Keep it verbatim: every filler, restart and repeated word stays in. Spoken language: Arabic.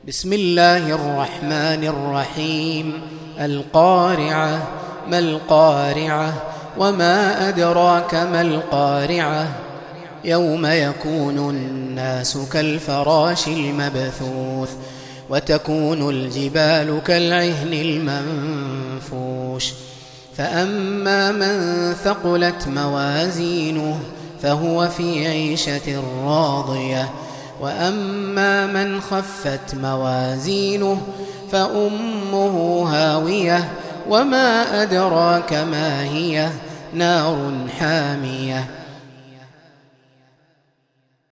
بسم الله الرحمن الرحيم. القارعة. ما القارعة؟ وما أدراك ما القارعة؟ يوم يكون الناس كالفراش المبثوث وتكون الجبال كالعهن المنفوش فأما من ثقلت موازينه فهو في عيشة راضية وأما من خفت موازينه فأمه هاوية وما أدراك ما هي؟ نار حامية.